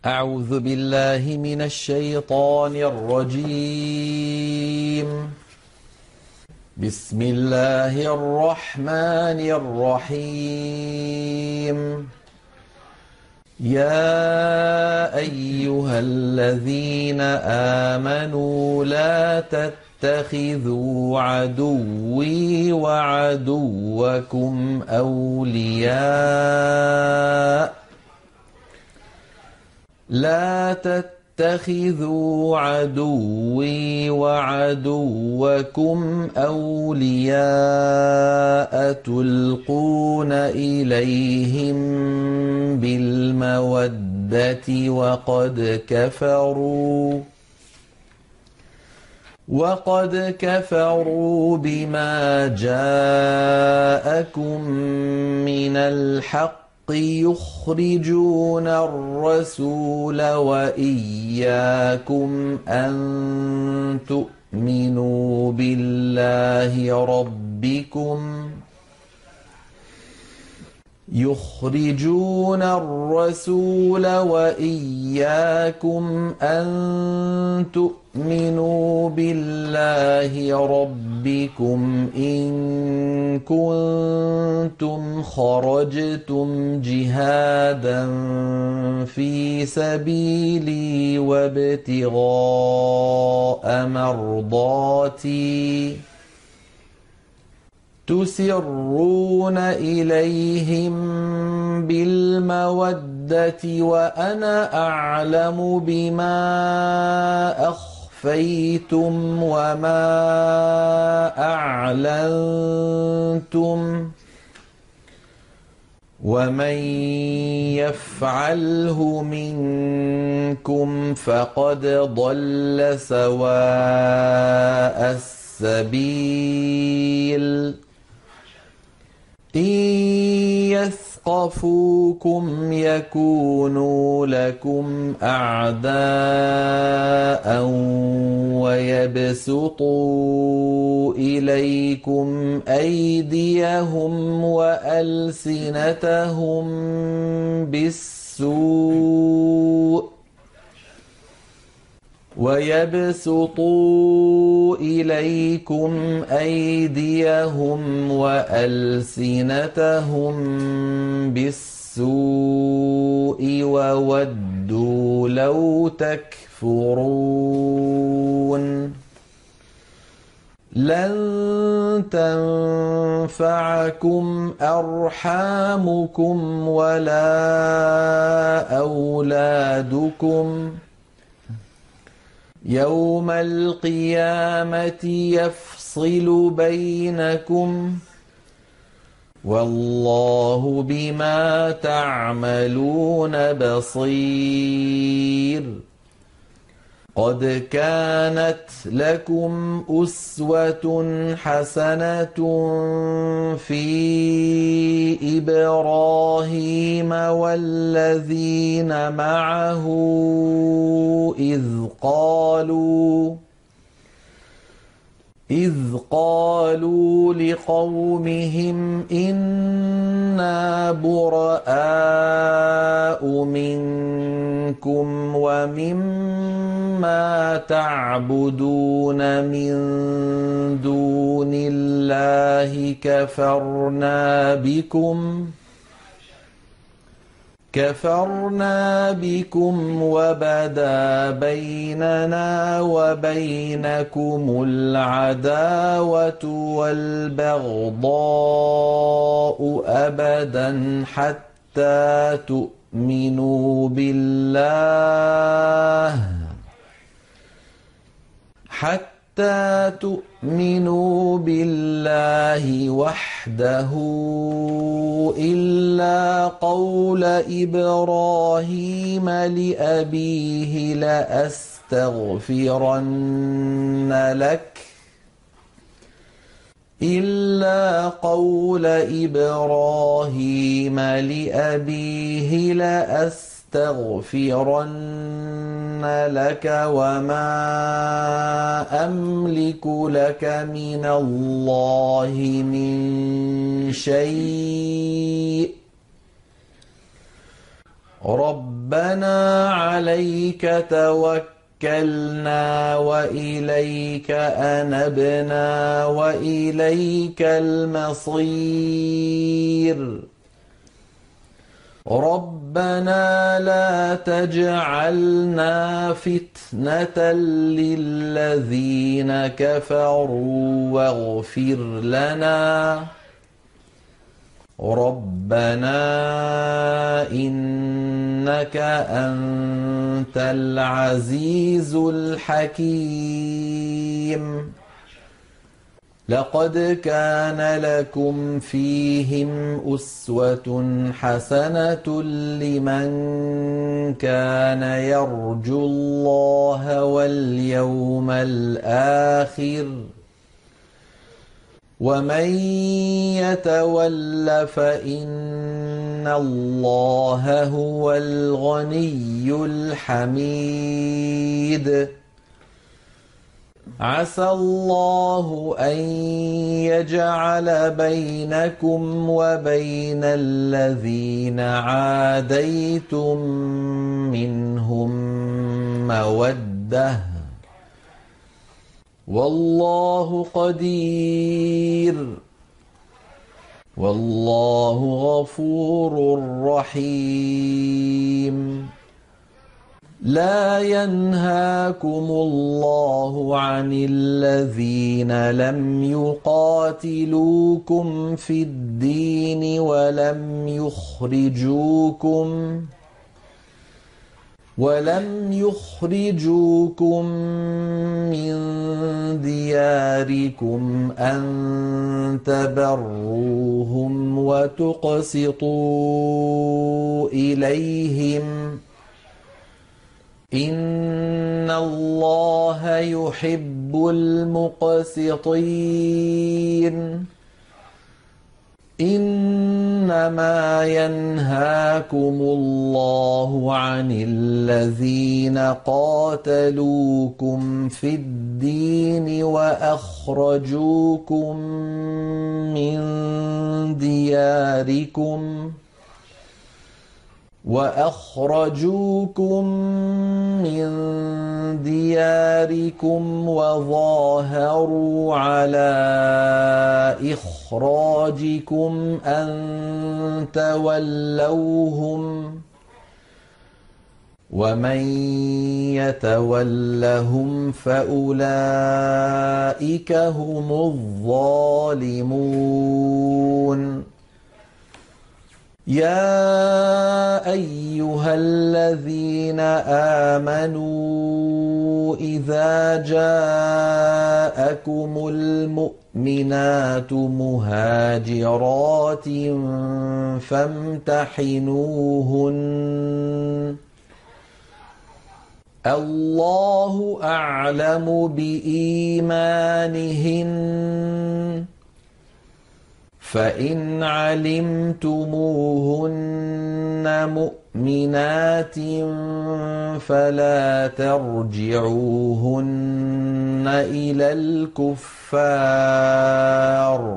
أعوذ بالله من الشيطان الرجيم. بسم الله الرحمن الرحيم. يا أيها الذين آمنوا لا تتخذوا عدوي وعدوكم أولياء تلقون إليهم بالمودة وقد كفروا بما جاءكم من الحق يخرجون الرسول وإياكم أن تؤمنوا بالله ربكم إن كنتم خرجتم جهادا في سبيلي وابتغاء مرضاتي تسرون إليهم بالمودة وأنا أعلم بما أخفيتم وما أعلنتم ومن يفعله منكم فقد ضل سواء السبيل. إن يثقفوكم يكونوا لكم أعداء ويبسطوا إليكم أيديهم وألسنتهم بالسوء وودوا لو تكفرون. لن تنفعكم أرحامكم ولا أولادكم يوم القيامة يفصل بينكم والله بما تعملون بصير. قد كانت لكم أسوة حسنة في إبراهيم والذين معه إذ قالوا لقومهم إنا براء منكم ومما تعبدون من دون الله كفرنا بكم وبدا بيننا وبينكم العداوة والبغضاء أبدا حتى تؤمنوا بالله وحده إلا قول إبراهيم لأبيه لأستغفرن لك وما أملك لك من الله من شيء ربنا عليك توكلنا وإليك أنبنا وإليك المصير ربنا لا تجعلنا فتنة للذين كفروا واغفر لنا ربنا إنك أنت العزيز الحكيم لقد كان لكم فيهم أسوة حسنة لمن كان يرجو الله واليوم الآخر ومن يتول فإن الله هو الغني الحميد عسى الله أن يجعل بينكم وبين الذين عاديتم منهم مودة والله قدير والله غفور رحيم لا ينهاكم الله عن الذين لم يقاتلوكم في الدين ولم يخرجوكم من دياركم أن تبروهم وتقسطوا إليهم إن الله يحب المقسطين إنما ينهاكم الله عن الذين قاتلوكم في الدين وأخرجوكم من دياركم وظاهروا على إخراجكم أن تولوهم ومن يتولهم فأولئك هم الظالمون يا أيها الذين آمنوا إذا جاءكم المؤمنات مهاجرات فامتحنوهن الله أعلم بإيمانهن فإن علمتموهن مؤمنات فلا ترجعوهن إلى الكفار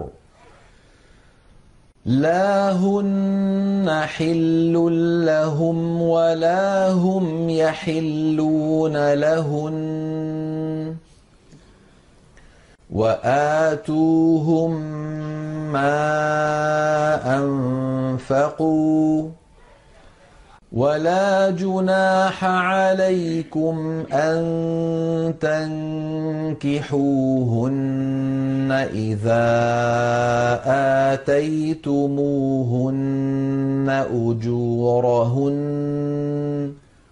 لا هن حل لهم ولا هم يحلون لهن وآتوهم ما أنفقوا ولا جناح عليكم أن تنكحوهن إذا آتيتموهن أجورهن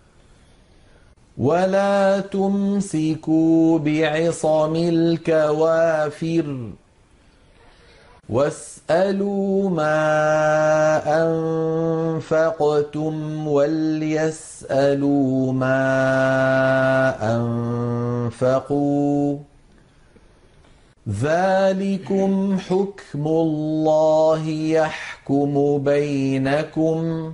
ولا تمسكوا بعصم الكوافر واسألوا ما أنفقتم وليسألوا ما أنفقوا ذلكم حكم الله يحكم بينكم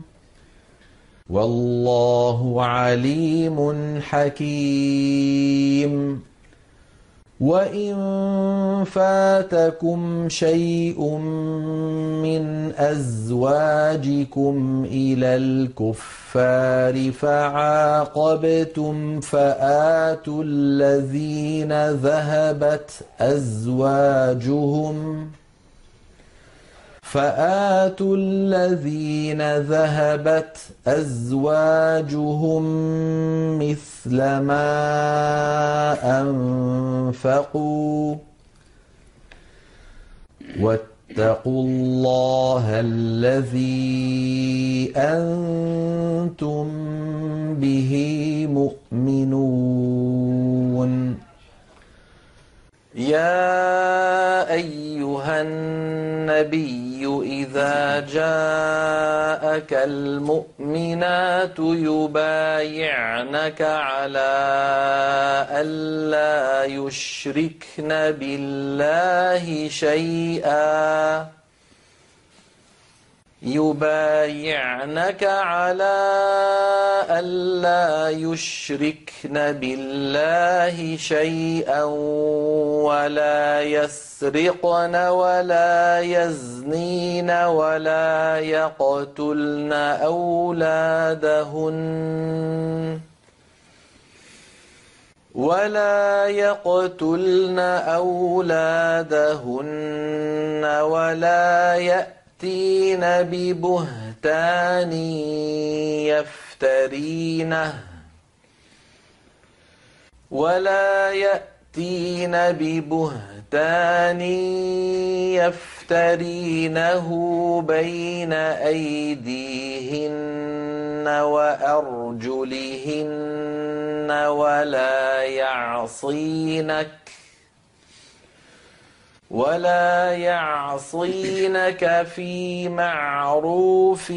والله عليم حكيم وإن فاتكم شيء من أزواجكم إلى الكفار فعاقبتم فآتوا الذين ذهبت أزواجهم مثل ما أنفقوا واتقوا الله الذي أنتم به مؤمنون. يا أيها النبي إذا جاءك المؤمنات يبايعنك على ألا يشركن بالله شيئا ولا يسرقن ولا يزنين ولا يقتلن أولادهن ولا يأتين ببهتان يفترينه بين أيديهن وأرجلهن ولا يعصينك في معروف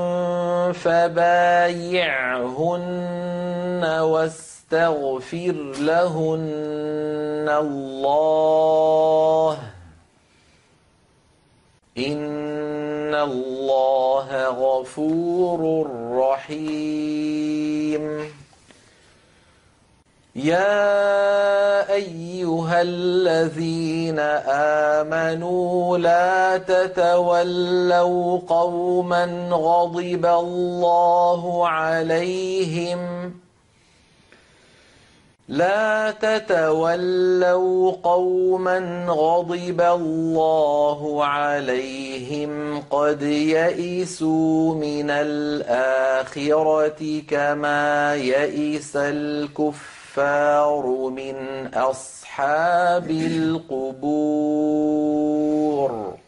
فبايعهن واستغفر لهن الله إن الله غفور رحيم. يا أيها الذين آمنوا لا تتولوا قوما غضب الله عليهم قد يئسوا من الآخرة كما يئس الكفار من أصحاب القبور.